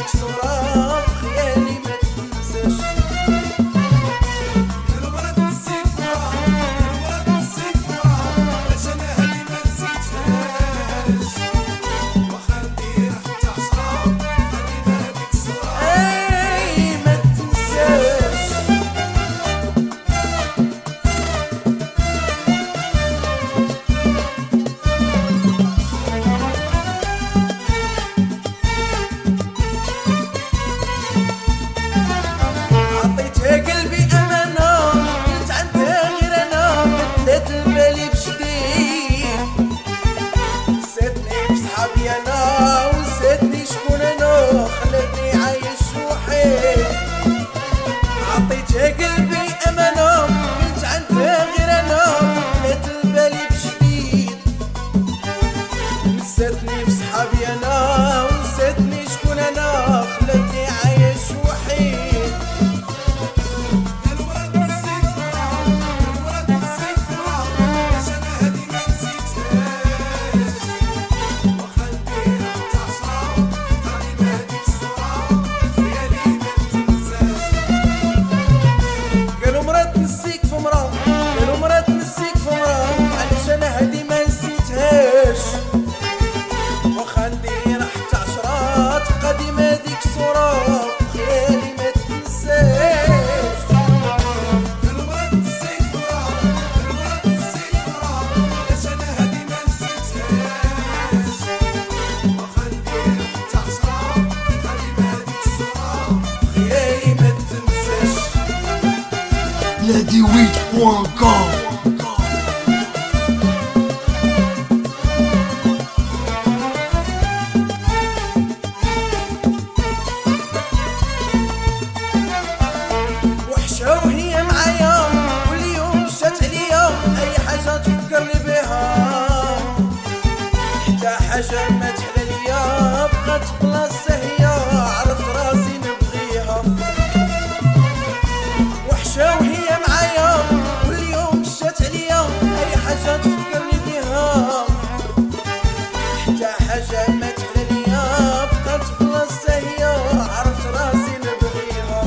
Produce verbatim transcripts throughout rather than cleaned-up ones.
صورة في خيالي ما تنساش. ونسيتني شكون انا خلتني عايش وحيد. عطيتها قلبي امانه كنت عندها غير انا بدات البالي بجديد. نسيتني بصحابي انا ونسيتني شكون انا خلتني عايش وحيد. لادي ويت بوان كوم. وحشة وهي معايا واليوم مشات عليا اي حاجة تفكرني بها. حتى حاجة ما تحلى ليا بقات بلاصتها هي عرفت راسي نبغيها. وحشة وهي معايا واليوم مشات عليا اي حاجة تفكرني بها. حتى حاجة ما تحلى ليا بقات بلاصتها هي عرفت راسي نبغيها.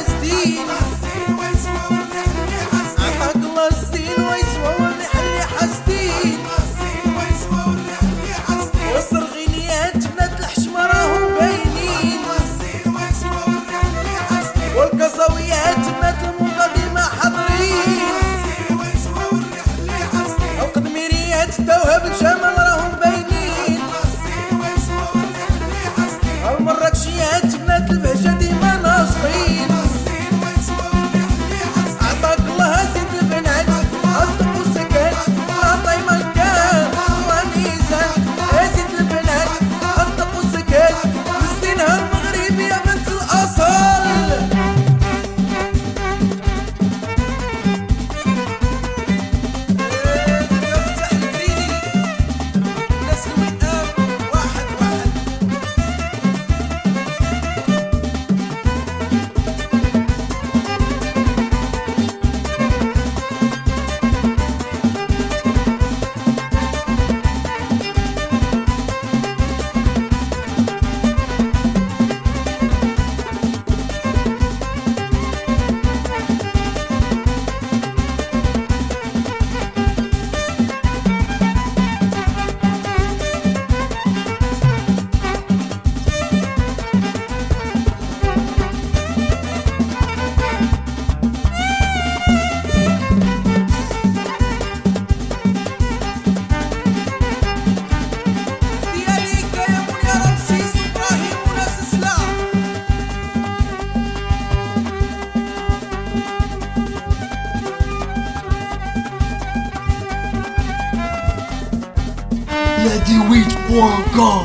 حاسدين عطاك الله الزين ويسوى والريح اللي حاسدين وسر غنيات بنات الحشمة راهم باينين والقصاويات بنات الموضة ديما حاضرين القدميريات التوهة بالجمال راهم باينين المراكشيات بنات البهجة ديما ناشطين عطاك الله زيد البنات أصدق وسكات لا طيما كان وميزان زيد البنات أصدق وسكات مسكينها المغرب يا بنت الأصل افتح الكريدي ناس الوئام واحد واحد Yadiwitch point com.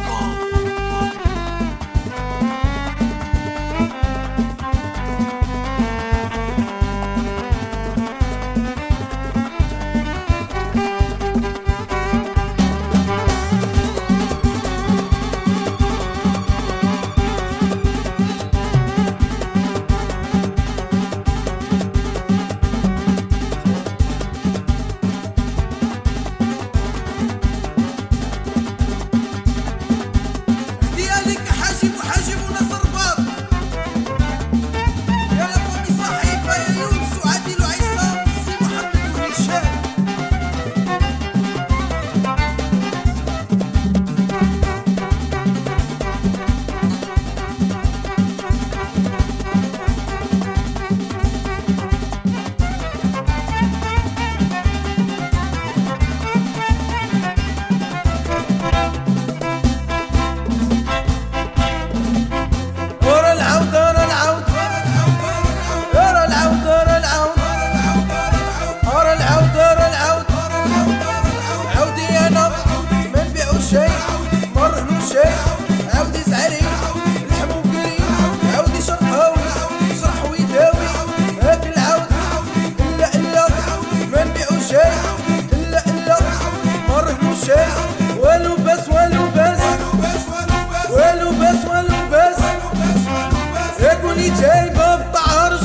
عودي زعري الحمو قري عودي شرقاوي يشرح ويداوي هاك العود الا الا ما نبيعو شاي الا الا ما نرهنو شاي والو باس والو باس والو باس والو باس يقولي جايبه بالطعرج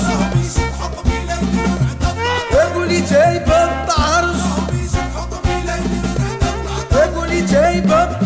يقولي جايبه بالطعرج يقولي جايبه